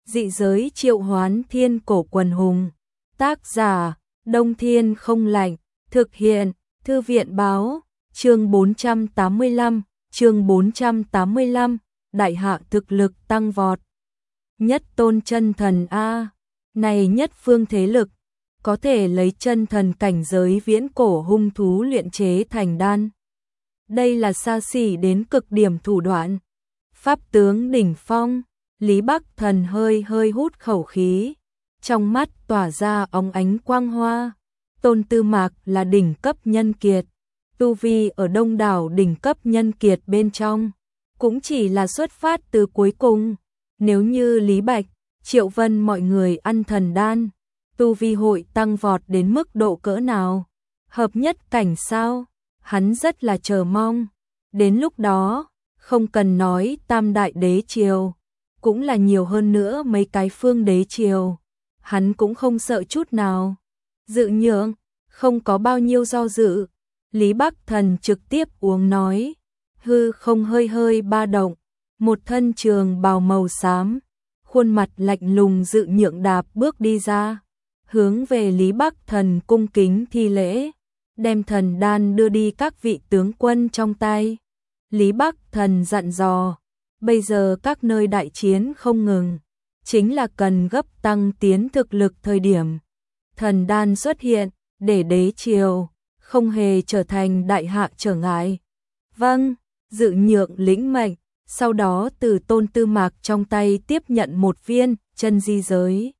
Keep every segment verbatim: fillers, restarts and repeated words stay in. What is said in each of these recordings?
Dị giới triệu hoán thiên cổ quần hùng. Tác giả, Đông Thiên không lạnh. Thực hiện, Thư viện báo. Chương bốn trăm tám mươi lăm, chương bốn trăm tám mươi lăm, đại hạ thực lực tăng vọt. Nhất tôn chân thần A. Này nhất phương thế lực, có thể lấy chân thần cảnh giới viễn cổ hung thú luyện chế thành đan. Đây là xa xỉ đến cực điểm thủ đoạn. Pháp tướng đỉnh phong, Lý Bắc Thần hơi hơi hút khẩu khí, trong mắt tỏa ra óng ánh quang hoa. Tôn Tư Mạc là đỉnh cấp nhân kiệt, tu vi ở đông đảo đỉnh cấp nhân kiệt bên trong, cũng chỉ là xuất phát từ cuối cùng. Nếu như Lý Bạch, Triệu Vân mọi người ăn thần đan, tu vi hội tăng vọt đến mức độ cỡ nào? Hợp nhất cảnh sao? Hắn rất là chờ mong. Đến lúc đó, không cần nói tam đại đế triều, cũng là nhiều hơn nữa mấy cái phương đế triều, hắn cũng không sợ chút nào. Dự nhượng, không có bao nhiêu do dự. Lý Bắc Thần trực tiếp uống nói, hư không hơi hơi ba động, một thân trường bào màu xám, khuôn mặt lạnh lùng Dự nhượng đạp bước đi ra, hướng về Lý Bắc Thần cung kính thi lễ, đem thần đan đưa đi các vị tướng quân trong tay. Lý Bắc Thần dặn dò, bây giờ các nơi đại chiến không ngừng, chính là cần gấp tăng tiến thực lực thời điểm. Thần đan xuất hiện, để đế triều không hề trở thành đại hạ trở ngại. Vâng, Dự nhượng lĩnh mệnh, sau đó từ Tôn Tư Mạc trong tay tiếp nhận một viên chân di giới.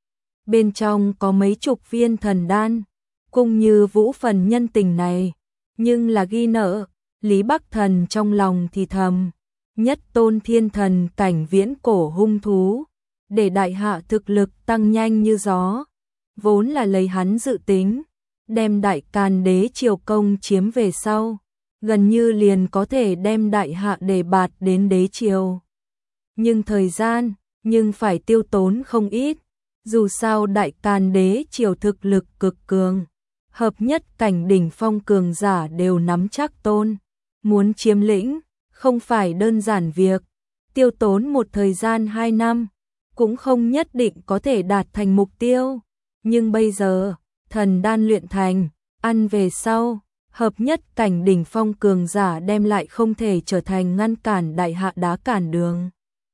Bên trong có mấy chục viên thần đan, cùng như vũ phần nhân tình này, nhưng là ghi nợ. Lý Bắc Thần trong lòng thì thầm, nhất tôn thiên thần cảnh viễn cổ hung thú, để đại hạ thực lực tăng nhanh như gió, vốn là lấy hắn dự tính, đem đại càn đế triều công chiếm về sau, gần như liền có thể đem đại hạ đề bạt đến đế triều. Nhưng thời gian, nhưng phải tiêu tốn không ít, dù sao đại càn đế triều thực lực cực cường, hợp nhất cảnh đỉnh phong cường giả đều nắm chắc tôn. Muốn chiếm lĩnh, không phải đơn giản việc, tiêu tốn một thời gian hai năm, cũng không nhất định có thể đạt thành mục tiêu. Nhưng bây giờ, thần đan luyện thành, ăn về sau, hợp nhất cảnh đỉnh phong cường giả đem lại không thể trở thành ngăn cản đại hạ đá cản đường.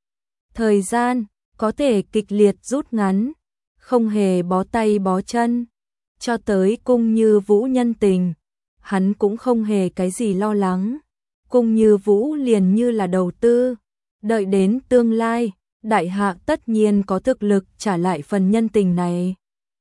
Thời gian, có thể kịch liệt rút ngắn, không hề bó tay bó chân, cho tới cung như vũ nhân tình. Hắn cũng không hề cái gì lo lắng, cung như vũ liền như là đầu tư, đợi đến tương lai, đại hạ tất nhiên có thực lực trả lại phần nhân tình này.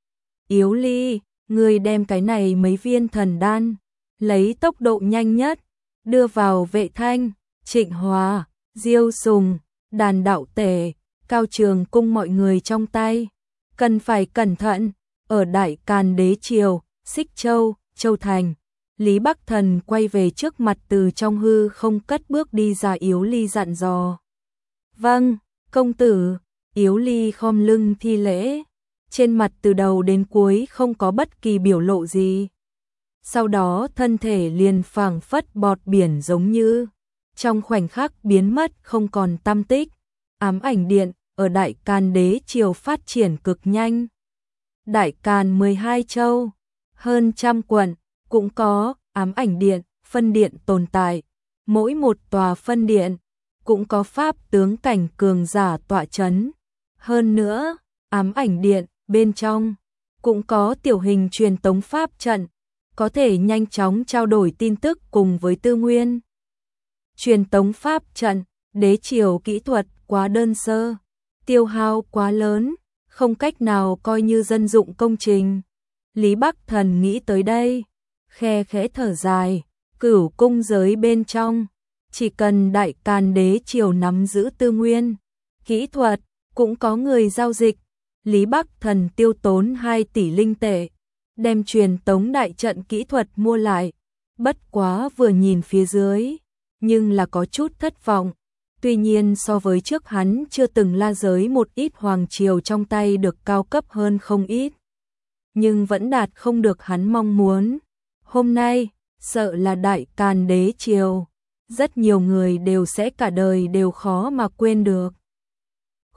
Yếu Ly, người đem cái này mấy viên thần đan, lấy tốc độ nhanh nhất, đưa vào Vệ Thanh, Trịnh Hòa, Diêu Sùng, Đàn Đạo Tể, Cao Trường cung mọi người trong tay, cần phải cẩn thận, ở đại càn đế triều, Xích Châu, Châu Thành. Lý Bắc Thần quay về trước mặt từ trong hư không cất bước đi ra. Yếu Ly dặn dò. Vâng, công tử. Yếu Ly khom lưng thi lễ, trên mặt từ đầu đến cuối không có bất kỳ biểu lộ gì. Sau đó thân thể liền phảng phất bọt biển giống như, trong khoảnh khắc biến mất không còn tăm tích. Ám ảnh điện, ở đại càn đế triều phát triển cực nhanh. Đại càn mười hai châu, hơn trăm quận, cũng có ám ảnh điện, phân điện tồn tại. Mỗi một tòa phân điện cũng có pháp tướng cảnh cường giả tọa chấn. Hơn nữa, ám ảnh điện bên trong cũng có tiểu hình truyền tống pháp trận, có thể nhanh chóng trao đổi tin tức cùng với tư nguyên. Truyền tống pháp trận, đế triều kỹ thuật quá đơn sơ, tiêu hao quá lớn, không cách nào coi như dân dụng công trình. Lý Bắc Thần nghĩ tới đây, khe khẽ thở dài, cửu cung giới bên trong, chỉ cần đại càn đế triều nắm giữ tư nguyên, kỹ thuật, cũng có người giao dịch. Lý Bắc Thần tiêu tốn hai tỷ linh tệ, đem truyền tống đại trận kỹ thuật mua lại, bất quá vừa nhìn phía dưới, nhưng là có chút thất vọng. Tuy nhiên so với trước hắn chưa từng la giới một ít hoàng triều trong tay được cao cấp hơn không ít, nhưng vẫn đạt không được hắn mong muốn. Hôm nay, sợ là đại càn đế triều, rất nhiều người đều sẽ cả đời đều khó mà quên được.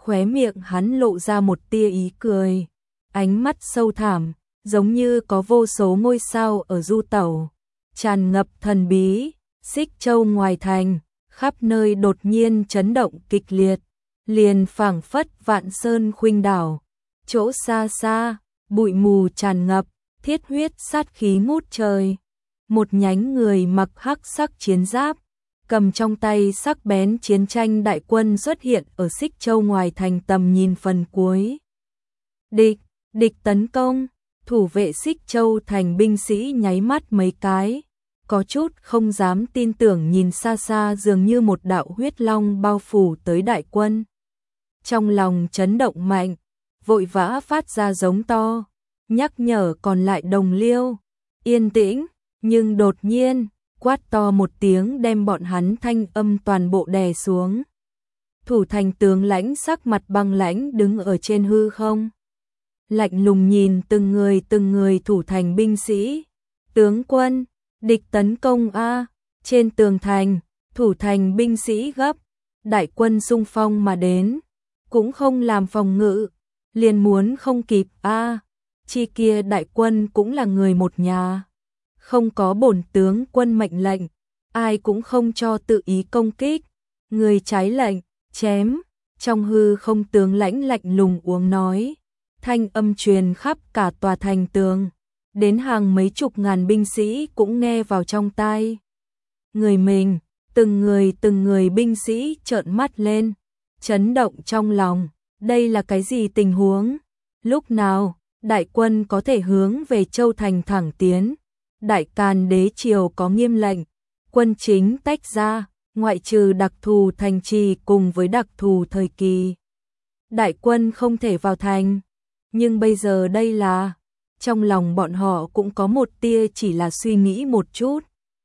khóe miệng hắn lộ ra một tia ý cười, ánh mắt sâu thẳm, giống như có vô số ngôi sao ở du tẩu, tràn ngập thần bí. Xích Châu ngoài thành, khắp nơi đột nhiên chấn động kịch liệt, liền phảng phất vạn sơn khuynh đảo. Chỗ xa xa, bụi mù tràn ngập, thiết huyết sát khí ngút trời. Một nhánh người mặc hắc sắc chiến giáp, cầm trong tay sắc bén chiến tranh đại quân xuất hiện ở Xích Châu ngoài thành tầm nhìn phần cuối. Địch, địch tấn công, thủ vệ Xích Châu thành binh sĩ nháy mắt mấy cái, có chút không dám tin tưởng nhìn xa xa dường như một đạo huyết long bao phủ tới đại quân. Trong lòng chấn động mạnh, vội vã phát ra giống to, nhắc nhở còn lại đồng liêu, yên tĩnh, nhưng đột nhiên, quát to một tiếng đem bọn hắn thanh âm toàn bộ đè xuống. Thủ thành tướng lãnh sắc mặt băng lãnh đứng ở trên hư không, lạnh lùng nhìn từng người từng người thủ thành binh sĩ. Tướng quân, địch tấn công a. Trên tường thành, thủ thành binh sĩ gấp, đại quân xung phong mà đến, cũng không làm phòng ngự, liền muốn không kịp a. Chi kia đại quân cũng là người một nhà, không có bổn tướng quân mệnh lệnh, ai cũng không cho tự ý công kích, người trái lệnh, chém. Trong hư không tướng lãnh lạnh lùng uống nói, thanh âm truyền khắp cả tòa thành tường, đến hàng mấy chục ngàn binh sĩ cũng nghe vào trong tai. Người mình, từng người từng người binh sĩ trợn mắt lên, chấn động trong lòng, đây là cái gì tình huống? Lúc nào, đại quân có thể hướng về Châu Thành thẳng tiến? Đại Càn đế triều có nghiêm lệnh, quân chính tách ra, ngoại trừ đặc thù thành trì cùng với đặc thù thời kỳ. Đại quân không thể vào thành, nhưng bây giờ đây là, trong lòng bọn họ cũng có một tia chỉ là suy nghĩ một chút.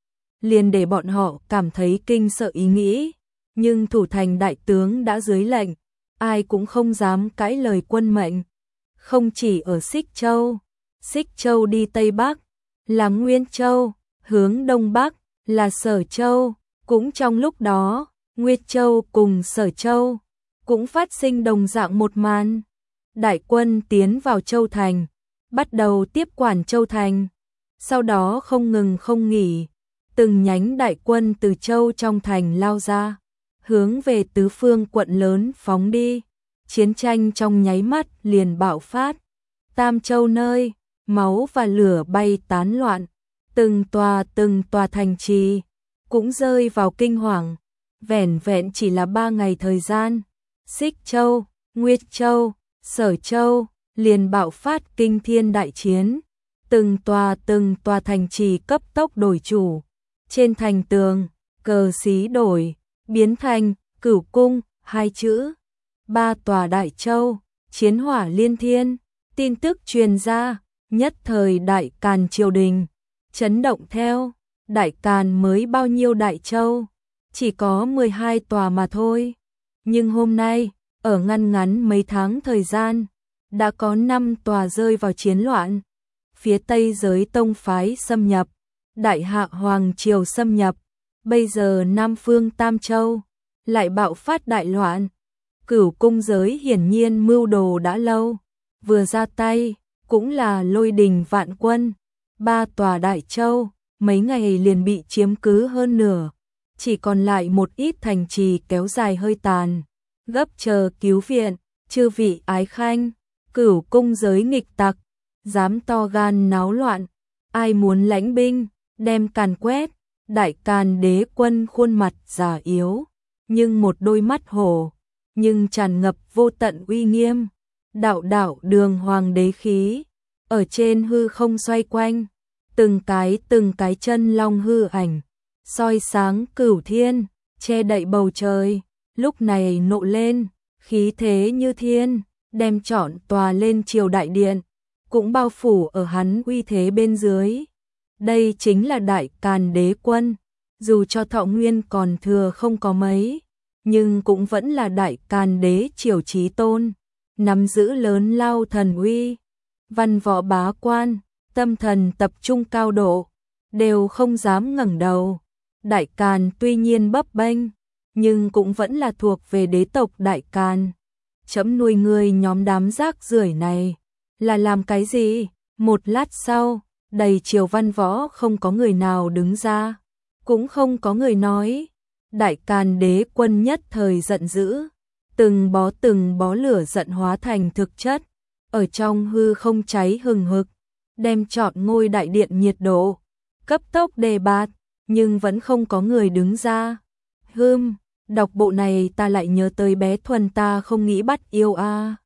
Liền để bọn họ cảm thấy kinh sợ ý nghĩ, nhưng thủ thành đại tướng đã dưới lệnh, ai cũng không dám cãi lời quân mệnh. Không chỉ ở Xích Châu, Xích Châu đi Tây Bắc, là Nguyên Châu, hướng Đông Bắc, là Sở Châu, cũng trong lúc đó, Nguyệt Châu cùng Sở Châu, cũng phát sinh đồng dạng một màn. Đại quân tiến vào Châu Thành, bắt đầu tiếp quản Châu Thành, sau đó không ngừng không nghỉ, từng nhánh đại quân từ Châu trong thành lao ra, hướng về tứ phương quận lớn phóng đi. Chiến tranh trong nháy mắt liền bạo phát, Tam Châu nơi, máu và lửa bay tán loạn, từng tòa từng tòa thành trì cũng rơi vào kinh hoàng. Vẻn vẹn chỉ là ba ngày thời gian, Xích Châu, Nguyệt Châu, Sở Châu liền bạo phát kinh thiên đại chiến, từng tòa từng tòa thành trì cấp tốc đổi chủ, trên thành tường, cờ xí đổi, biến thành Cửu Cung hai chữ. Ba tòa đại châu, chiến hỏa liên thiên, tin tức truyền ra, nhất thời Đại Càn triều đình chấn động theo. Đại Càn mới bao nhiêu đại châu, chỉ có mười hai tòa mà thôi, nhưng hôm nay, ở ngăn ngắn mấy tháng thời gian, đã có năm tòa rơi vào chiến loạn. Phía Tây giới tông phái xâm nhập, Đại Hạ Hoàng triều xâm nhập, bây giờ Nam phương Tam Châu lại bạo phát đại loạn. Cửu Cung giới hiển nhiên mưu đồ đã lâu, vừa ra tay cũng là lôi đình vạn quân. Ba tòa đại châu mấy ngày liền bị chiếm cứ hơn nửa, chỉ còn lại một ít thành trì kéo dài hơi tàn, gấp chờ cứu viện. Chư vị ái khanh, Cửu Cung giới nghịch tặc, dám to gan náo loạn, ai muốn lãnh binh, đem càn quét. Đại Càn đế quân khuôn mặt già yếu, nhưng một đôi mắt hổ, nhưng tràn ngập vô tận uy nghiêm, đạo đạo đường hoàng đế khí, ở trên hư không xoay quanh, từng cái từng cái chân long hư ảnh, soi sáng cửu thiên, che đậy bầu trời, lúc này nộ lên, khí thế như thiên, đem trọn tòa lên triều đại điện, cũng bao phủ ở hắn uy thế bên dưới. Đây chính là Đại Càn đế quân, dù cho thọ nguyên còn thừa không có mấy, nhưng cũng vẫn là Đại Càn đế triều chí tôn, nắm giữ lớn lao thần uy, văn võ bá quan, tâm thần tập trung cao độ, đều không dám ngẩng đầu. Đại Càn tuy nhiên bấp bênh, nhưng cũng vẫn là thuộc về đế tộc Đại Càn. Trẫm nuôi ngươi nhóm đám rác rưởi này là làm cái gì? Một lát sau, đầy triều văn võ không có người nào đứng ra, cũng không có người nói. Đại Càn Đế quân nhất thời giận dữ, từng bó từng bó lửa giận hóa thành thực chất, ở trong hư không cháy hừng hực, đem trọn ngôi đại điện nhiệt độ cấp tốc đề bạt, nhưng vẫn không có người đứng ra. Hừm, đọc bộ này ta lại nhớ tới bé Thuần ta không nghĩ bắt yêu a. À.